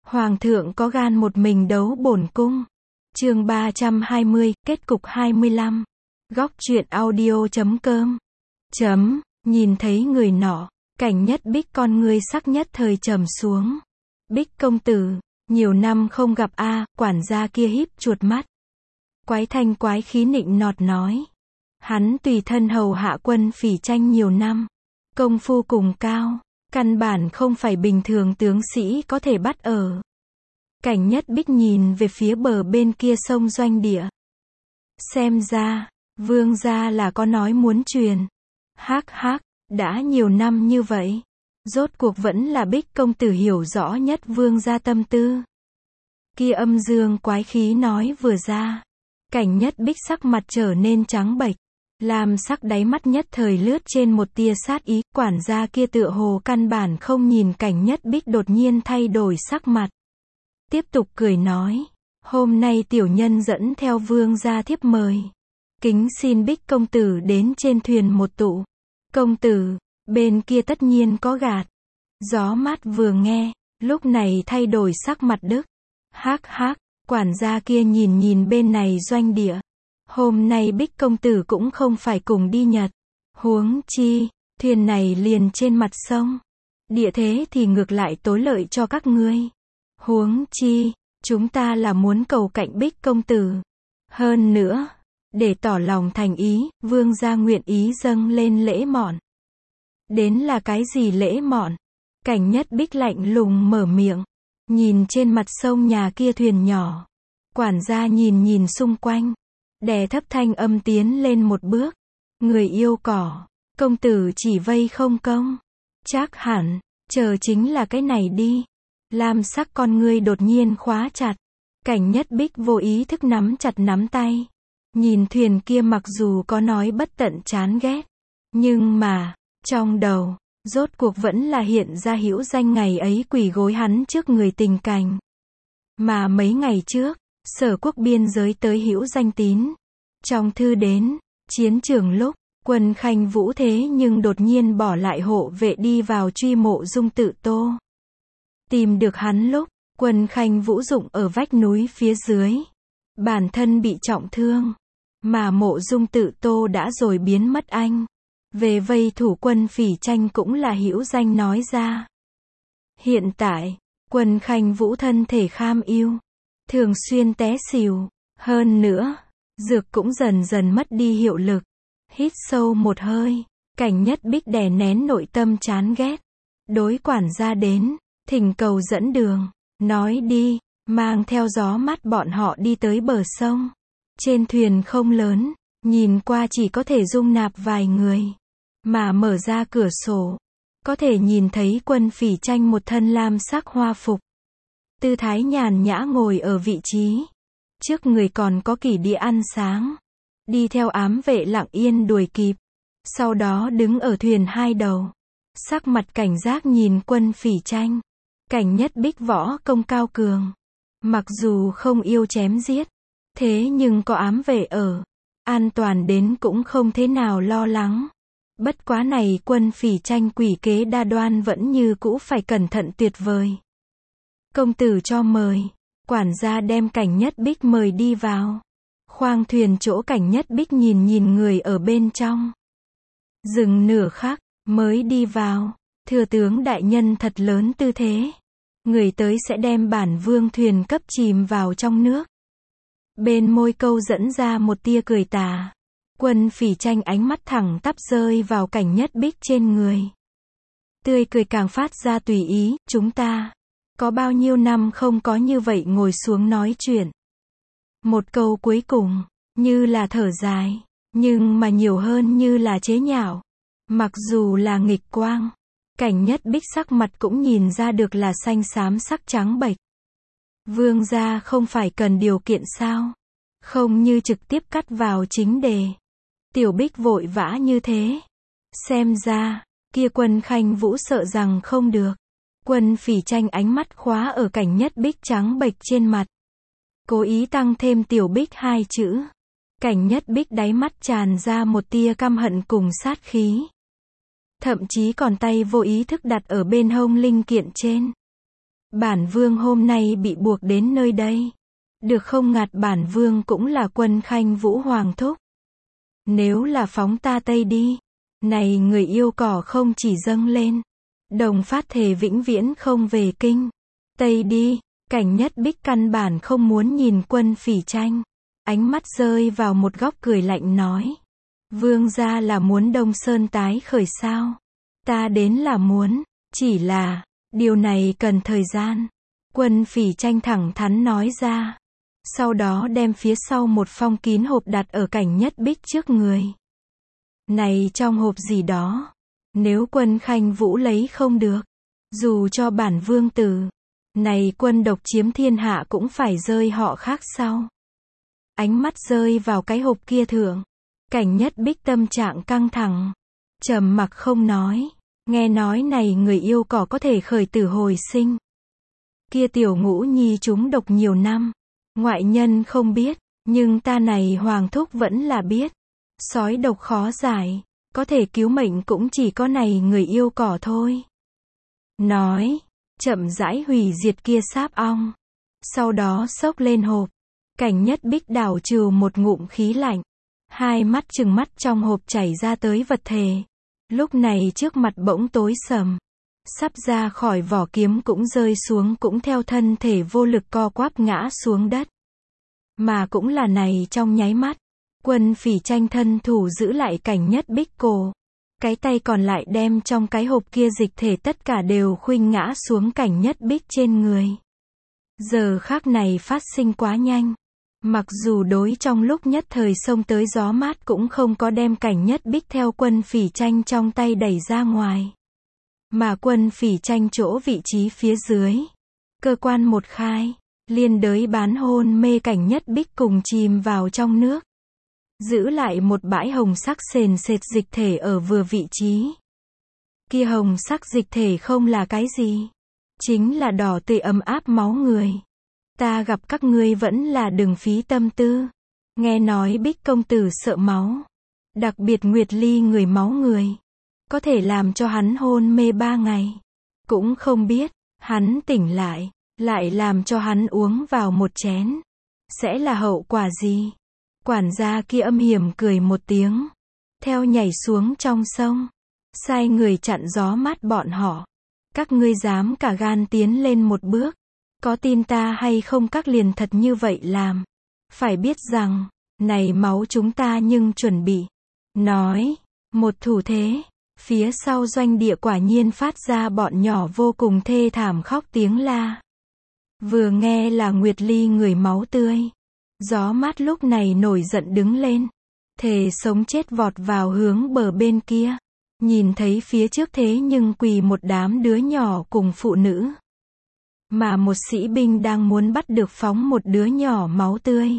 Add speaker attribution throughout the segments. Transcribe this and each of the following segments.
Speaker 1: Hoàng thượng có gan một mình đấu bổn cung. Chương 320, kết cục 25. Góc truyện audio.com. Nhìn thấy người nọ, Cảnh Nhất Bích con ngươi sắc nhất thời trầm xuống. Bích công tử, nhiều năm không gặp a. Quản gia kia híp chuột mắt. Quái thanh quái khí nịnh nọt nói. Hắn tùy thân hầu hạ Quân Phỉ Tranh nhiều năm. Công phu cùng cao, căn bản không phải bình thường tướng sĩ có thể bắt ở. Cảnh Nhất Bích nhìn về phía bờ bên kia sông Doanh Địa. Xem ra, vương gia là có nói muốn truyền. Hắc hắc, đã nhiều năm như vậy. Rốt cuộc vẫn là Bích công tử hiểu rõ nhất vương gia tâm tư. Kia âm dương quái khí nói vừa ra. Cảnh Nhất Bích sắc mặt trở nên trắng bệch. Lam sắc đáy mắt nhất thời lướt trên một tia sát ý. Quản gia kia tựa hồ căn bản không nhìn Cảnh Nhất Bích đột nhiên thay đổi sắc mặt. Tiếp tục cười nói. Hôm nay tiểu nhân dẫn theo vương gia thiếp mời. Kính xin Bích công tử đến trên thuyền một tụ. Công tử, bên kia tất nhiên có gạt. Gió mát vừa nghe, lúc này thay đổi sắc mặt Đức. Hắc hắc, quản gia kia nhìn bên này Doanh Địa. Hôm nay Bích công tử cũng không phải cùng đi Nhật. Huống chi, thuyền này liền trên mặt sông. Địa thế thì ngược lại tối lợi cho các ngươi. Huống chi, chúng ta là muốn cầu cạnh Bích công tử. Hơn nữa, để tỏ lòng thành ý, vương gia nguyện ý dâng lên lễ mọn. Đến là cái gì lễ mọn? Cảnh Nhất Bích lạnh lùng mở miệng. Nhìn trên mặt sông nhà kia thuyền nhỏ. Quản gia nhìn xung quanh. Đè thấp thanh âm tiến lên một bước. Người yêu cỏ, công tử chỉ vây không công. Chắc hẳn, chờ chính là cái này đi. Lam sắc con ngươi đột nhiên khóa chặt. Cảnh Nhất Bích vô ý thức nắm chặt nắm tay. Nhìn thuyền kia mặc dù có nói bất tận chán ghét. Nhưng mà, trong đầu, rốt cuộc vẫn là hiện ra hữu danh ngày ấy quỳ gối hắn trước người tình cảnh. Mà mấy ngày trước, Sở Quốc biên giới tới hữu danh tín. Trong thư đến, chiến trường lúc, Quân Khanh Vũ thế nhưng đột nhiên bỏ lại hộ vệ đi vào truy Mộ Dung Tự Tô. Tìm được hắn lúc, Quân Khanh Vũ dụng ở vách núi phía dưới. Bản thân bị trọng thương. Mà Mộ Dung Tự Tô đã rồi biến mất anh. Về vây thủ Quân Phỉ Tranh cũng là hữu danh nói ra. Hiện tại, Quân Khanh Vũ thân thể kham ưu. Thường xuyên té xỉu. Hơn nữa, dược cũng dần dần mất đi hiệu lực. Hít sâu một hơi, Cảnh Nhất Bích đè nén nội tâm chán ghét. Đối quản gia đến, thỉnh cầu dẫn đường. Nói đi, mang theo gió mát bọn họ đi tới bờ sông. Trên thuyền không lớn, nhìn qua chỉ có thể dung nạp vài người. Mà mở ra cửa sổ, có thể nhìn thấy Quân Phỉ Tranh một thân lam sắc hoa phục. Tư thái nhàn nhã ngồi ở vị trí. Trước người còn có kỷ đĩa ăn sáng. Đi theo ám vệ lặng yên đuổi kịp. Sau đó đứng ở thuyền hai đầu. Sắc mặt cảnh giác nhìn Quân Phỉ Tranh. Cảnh Nhất Bích võ công cao cường. Mặc dù không yêu chém giết. Thế nhưng có ám vệ ở. An toàn đến cũng không thế nào lo lắng. Bất quá này Quân Phỉ Tranh quỷ kế đa đoan vẫn như cũ phải cẩn thận tuyệt vời. Công tử cho mời. Quản gia đem Cảnh Nhất Bích mời đi vào. Khoang thuyền chỗ Cảnh Nhất Bích nhìn người ở bên trong. Dừng nửa khắc, mới đi vào. Thừa tướng đại nhân thật lớn tư thế. Người tới sẽ đem bản vương thuyền cấp chìm vào trong nước. Bên môi câu dẫn ra một tia cười tà. Quân Phỉ Tranh ánh mắt thẳng tắp rơi vào Cảnh Nhất Bích trên người. Tươi cười càng phát ra tùy ý. Chúng ta có bao nhiêu năm không có như vậy ngồi xuống nói chuyện. Một câu cuối cùng, như là thở dài, nhưng mà nhiều hơn như là chế nhạo. Mặc dù là nghịch quang, Cảnh Nhất Bích sắc mặt cũng nhìn ra được là xanh xám sắc trắng bệch. Vương gia không phải cần điều kiện sao? Không như trực tiếp cắt vào chính đề. Tiểu Bích vội vã như thế. Xem ra, kia Quân Khanh Vũ sợ rằng không được. Quân Phỉ Tranh ánh mắt khóa ở Cảnh Nhất Bích trắng bệch trên mặt. Cố ý tăng thêm Tiểu Bích hai chữ. Cảnh Nhất Bích đáy mắt tràn ra một tia căm hận cùng sát khí. Thậm chí còn tay vô ý thức đặt ở bên hông linh kiện trên. Bản vương hôm nay bị buộc đến nơi đây. Được không ngạt bản vương cũng là Quân Khanh Vũ Hoàng thúc. Nếu là phóng ta Tây đi. Này người yêu cỏ không chỉ dâng lên. Đồng phát thề vĩnh viễn không về kinh. Tây đi. Cảnh Nhất Bích căn bản không muốn nhìn Quân Phỉ Tranh. Ánh mắt rơi vào một góc cười lạnh nói. Vương gia là muốn Đông Sơn tái khởi sao? Ta đến là muốn. Chỉ là, điều này cần thời gian. Quân Phỉ Tranh thẳng thắn nói ra. Sau đó đem phía sau một phong kín hộp đặt ở Cảnh Nhất Bích trước người. Này trong hộp gì đó? Nếu Quân Khanh Vũ lấy không được. Dù cho bản vương tử. Này quân độc chiếm thiên hạ cũng phải rơi họ khác sau. Ánh mắt rơi vào cái hộp kia thượng. Cảnh Nhất Bích tâm trạng căng thẳng. Trầm mặc không nói. Nghe nói này người yêu cỏ có thể khởi tử hồi sinh. Kia tiểu Ngũ Nhi trúng độc nhiều năm. Ngoại nhân không biết. Nhưng ta này Hoàng thúc vẫn là biết. Sói độc khó giải. Có thể cứu mệnh cũng chỉ có này người yêu cỏ thôi. Nói. Chậm rãi hủy diệt kia sáp ong. Sau đó xốc lên hộp. Cảnh Nhất Bích đảo trừ một ngụm khí lạnh. Hai mắt trừng mắt trong hộp chảy ra tới vật thể. Lúc này trước mặt bỗng tối sầm. Sắp ra khỏi vỏ kiếm cũng rơi xuống cũng theo thân thể vô lực co quắp ngã xuống đất. Mà cũng là này trong nháy mắt. Quân Phỉ Tranh thân thủ giữ lại Cảnh Nhất Bích cổ. Cái tay còn lại đem trong cái hộp kia dịch thể tất cả đều khuynh ngã xuống Cảnh Nhất Bích trên người. Giờ khắc này phát sinh quá nhanh. Mặc dù đối trong lúc nhất thời xông tới gió mát cũng không có đem Cảnh Nhất Bích theo Quân Phỉ Tranh trong tay đẩy ra ngoài. Mà Quân Phỉ Tranh chỗ vị trí phía dưới. Cơ quan một khai. Liên đới bán hôn mê Cảnh Nhất Bích cùng chìm vào trong nước. Giữ lại một bãi hồng sắc sền sệt dịch thể ở vừa vị trí. Kia hồng sắc dịch thể không là cái gì. Chính là đỏ tươi ấm áp máu người. Ta gặp các ngươi vẫn là đừng phí tâm tư. Nghe nói Bích công tử sợ máu. Đặc biệt Nguyệt Ly người máu người. Có thể làm cho hắn hôn mê 3 ngày. Cũng không biết, hắn tỉnh lại làm cho hắn uống vào một chén. Sẽ là hậu quả gì? Quản gia kia âm hiểm cười một tiếng. Theo nhảy xuống trong sông. Sai người chặn gió mát bọn họ. Các ngươi dám cả gan tiến lên một bước. Có tin ta hay không các liền thật như vậy làm. Phải biết rằng, này máu chúng ta nhưng chuẩn bị. Nói, một thủ thế. Phía sau doanh địa quả nhiên phát ra bọn nhỏ vô cùng thê thảm khóc tiếng la. Vừa nghe là Nguyệt Ly người máu tươi. Gió mát lúc này nổi giận đứng lên. Thề sống chết vọt vào hướng bờ bên kia. Nhìn thấy phía trước thế nhưng quỳ một đám đứa nhỏ cùng phụ nữ. Mà một sĩ binh đang muốn bắt được phóng một đứa nhỏ máu tươi.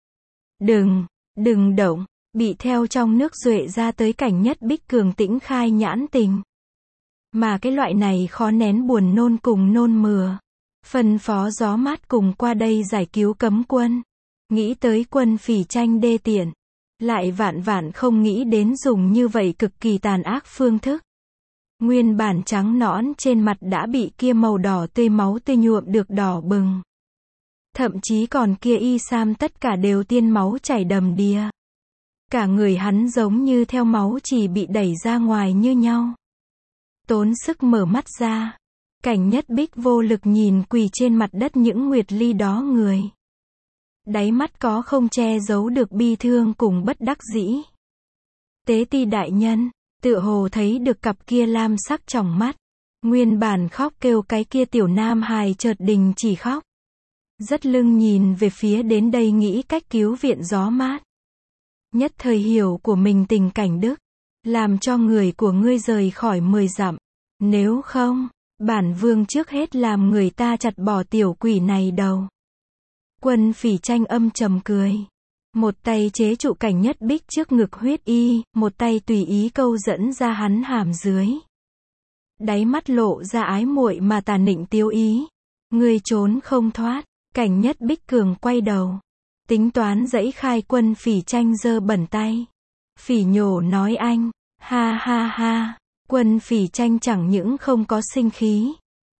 Speaker 1: Đừng động, bị theo trong nước duệ ra tới Cảnh Nhất Bích cường tĩnh khai nhãn tình. Mà cái loại này khó nén buồn nôn cùng nôn mửa. Phân phó gió mát cùng qua đây giải cứu cấm quân. Nghĩ tới Quân Phỉ Tranh đê tiện. Lại vạn không nghĩ đến dùng như vậy cực kỳ tàn ác phương thức. Nguyên bản trắng nõn trên mặt đã bị kia màu đỏ tươi máu tươi nhuộm được đỏ bừng. Thậm chí còn kia y sam tất cả đều tiên máu chảy đầm đìa. Cả người hắn giống như theo máu chỉ bị đẩy ra ngoài như nhau. Tốn sức mở mắt ra. Cảnh Nhất Bích vô lực nhìn quỳ trên mặt đất những Nguyệt Ly đó người. Đáy mắt có không che giấu được bi thương cùng bất đắc dĩ. Tế ti đại nhân, tựa hồ thấy được cặp kia lam sắc trong mắt. Nguyên bản khóc kêu cái kia tiểu nam hài chợt đình chỉ khóc. Rất lưng nhìn về phía đến đây nghĩ cách cứu viện gió mát. Nhất thời hiểu của mình tình cảnh đức. Làm cho người của ngươi rời khỏi 10 dặm. Nếu không, bản vương trước hết làm người ta chặt bỏ tiểu quỷ này đầu. Quân Phỉ Tranh âm trầm cười. Một tay chế trụ Cảnh Nhất Bích trước ngực huyết y, một tay tùy ý câu dẫn ra hắn hàm dưới. Đáy mắt lộ ra ái muội mà tà nịnh tiêu ý. Ngươi trốn không thoát. Cảnh Nhất Bích cường quay đầu. Tính toán dẫy khai Quân Phỉ Tranh giơ bẩn tay. Phỉ nhổ nói anh. Ha ha ha. Quân Phỉ Tranh chẳng những không có sinh khí.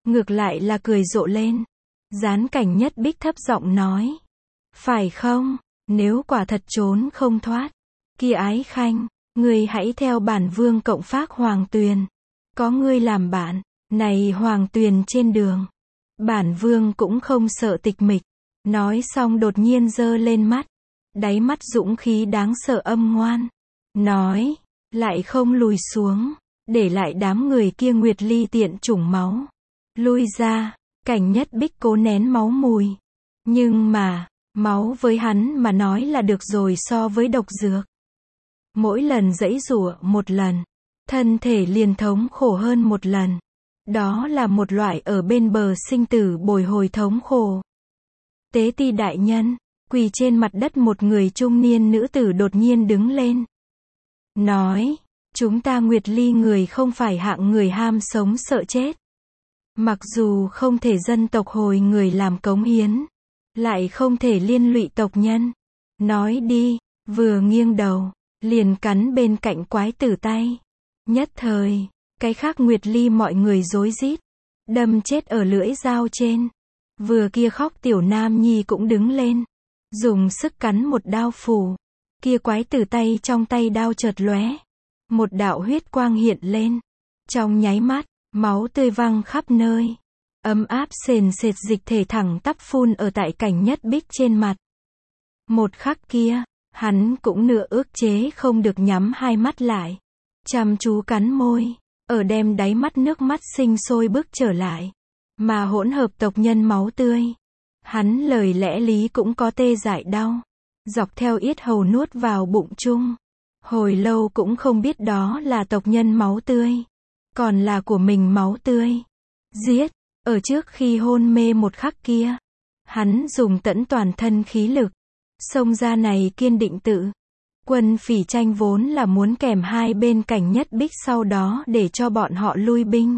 Speaker 1: ngược lại là cười rộ lên. Gián Cảnh Nhất Bích thấp giọng nói. Phải không, nếu quả thật trốn không thoát. Kia Ái Khanh, ngươi hãy theo bản vương cộng phác Hoàng Tuyền. Có ngươi làm bạn, này Hoàng Tuyền trên đường. Bản vương cũng không sợ tịch mịch. Nói xong đột nhiên giơ lên mắt. Đáy mắt dũng khí đáng sợ âm ngoan. Nói, lại không lùi xuống. Để lại đám người kia Nguyệt Ly tiện chủng máu. Lui ra, Cảnh Nhất Bích cố nén máu mùi. Nhưng mà, máu với hắn mà nói là được rồi so với độc dược. Mỗi lần giãy giụa một lần, thân thể liền thống khổ hơn một lần. Đó là một loại ở bên bờ sinh tử bồi hồi thống khổ. Tế ti đại nhân, quỳ trên mặt đất một người trung niên nữ tử đột nhiên đứng lên. Nói, chúng ta Nguyệt Ly người không phải hạng người ham sống sợ chết. Mặc dù không thể dân tộc hồi người làm cống hiến, lại không thể liên lụy tộc nhân. Nói đi, vừa nghiêng đầu, liền cắn bên cạnh quái tử tay. Nhất thời, cái khác Nguyệt Ly mọi người rối rít, đâm chết ở lưỡi dao trên. Vừa kia khóc tiểu nam nhi cũng đứng lên, dùng sức cắn một đao phủ. Kia quái tử tay trong tay đao chợt lóe, một đạo huyết quang hiện lên. Trong nháy mắt, máu tươi văng khắp nơi. Ấm áp sền sệt dịch thể thẳng tắp phun ở tại Cảnh Nhất Bích trên mặt. Một khắc kia, hắn cũng nửa ước chế không được nhắm hai mắt lại. Chăm chú cắn môi, ở đem đáy mắt nước mắt sinh sôi bước trở lại. Mà hỗn hợp tộc nhân máu tươi. Hắn lời lẽ lý cũng có tê dại đau. Dọc theo yết hầu nuốt vào bụng chung. Hồi lâu cũng không biết đó là tộc nhân máu tươi. Còn là của mình máu tươi. Giết, ở trước khi hôn mê một khắc kia. Hắn dùng tẫn toàn thân khí lực. Xông ra này kiên định tự. Quân Phỉ Tranh vốn là muốn kèm hai bên Cảnh Nhất Bích sau đó để cho bọn họ lui binh.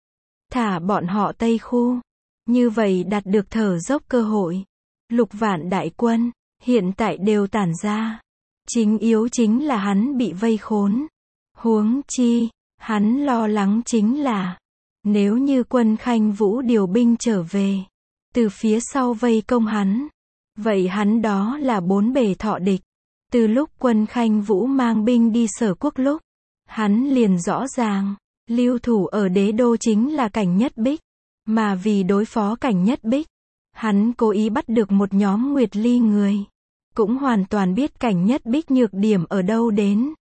Speaker 1: Thả bọn họ Tây khu. Như vậy đạt được thở dốc cơ hội. Lục vạn đại quân, hiện tại đều tản ra. Chính yếu chính là hắn bị vây khốn. Huống chi, hắn lo lắng chính là, nếu như quân Khanh Vũ điều binh trở về, từ phía sau vây công hắn, vậy hắn đó là bốn bề thọ địch. Từ lúc quân Khanh Vũ mang binh đi Sở Quốc lúc, hắn liền rõ ràng, lưu thủ ở đế đô chính là Cảnh Nhất Bích. Mà vì đối phó Cảnh Nhất Bích, hắn cố ý bắt được một nhóm Nguyệt Ly người. Cũng hoàn toàn biết Cảnh Nhất Bích nhược điểm ở đâu đến.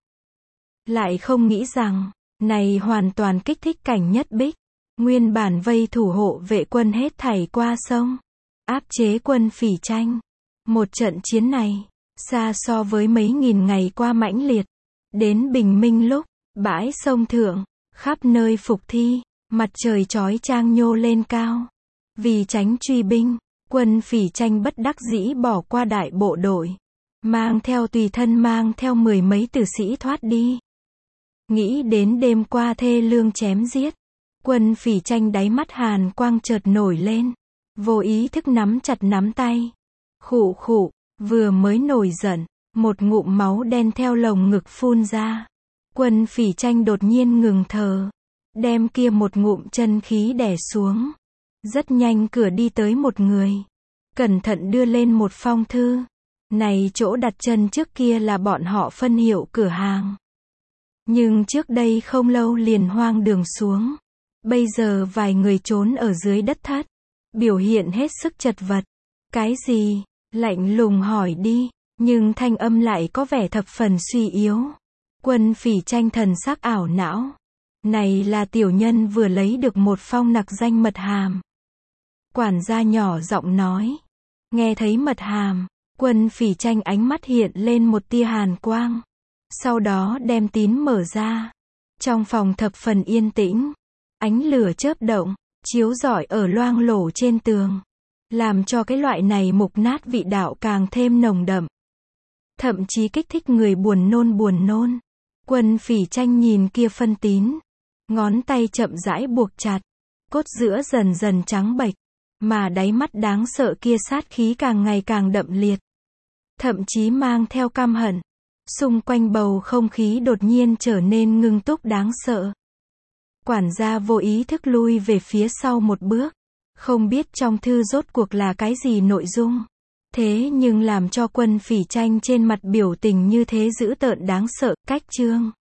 Speaker 1: Lại không nghĩ rằng, này hoàn toàn kích thích Cảnh Nhất Bích. Nguyên bản vây thủ hộ vệ quân hết thảy qua sông. Áp chế quân Phỉ Tranh. Một trận chiến này, xa so với mấy nghìn ngày qua mãnh liệt. Đến bình minh lúc, bãi sông thượng, khắp nơi phục thi, mặt trời chói chang nhô lên cao. Vì tránh truy binh, quân Phỉ Tranh bất đắc dĩ bỏ qua đại bộ đội. Mang theo tùy thân mang theo mười mấy tử sĩ thoát đi. Nghĩ đến đêm qua thê lương chém giết. Quân Phỉ Tranh đáy mắt hàn quang chợt nổi lên. Vô ý thức nắm chặt nắm tay. Khụ khụ, vừa mới nổi giận, một ngụm máu đen theo lồng ngực phun ra. Quân Phỉ Tranh đột nhiên ngừng thở. Đem kia một ngụm chân khí đè xuống. Rất nhanh cửa đi tới một người. Cẩn thận đưa lên một phong thư. Này chỗ đặt chân trước kia là bọn họ phân hiệu cửa hàng. Nhưng trước đây không lâu liền hoang đường xuống. Bây giờ vài người trốn ở dưới đất thất. Biểu hiện hết sức chật vật. Cái gì? Lạnh lùng hỏi đi. Nhưng thanh âm lại có vẻ thập phần suy yếu. Quân Phỉ Tranh thần sắc ảo não. Này là tiểu nhân vừa lấy được một phong nặc danh mật hàm. Quản gia nhỏ giọng nói. Nghe thấy mật hàm, Quân Phỉ Tranh ánh mắt hiện lên một tia hàn quang. Sau đó đem tín mở ra. Trong phòng thập phần yên tĩnh. Ánh lửa chớp động, chiếu rọi ở loang lổ trên tường. Làm cho cái loại này mục nát vị đạo càng thêm nồng đậm. Thậm chí kích thích người buồn nôn. Quân Phỉ Tranh nhìn kia phân tín. Ngón tay chậm rãi buộc chặt. Cốt giữa dần dần trắng bệch. Mà đáy mắt đáng sợ kia sát khí càng ngày càng đậm liệt. Thậm chí mang theo căm hận. Xung quanh bầu không khí đột nhiên trở nên ngưng túc đáng sợ. Quản gia vô ý thức lui về phía sau một bước. Không biết trong thư rốt cuộc là cái gì nội dung. Thế nhưng làm cho Quân Phỉ Tranh trên mặt biểu tình như thế dữ tợn đáng sợ. Cách chương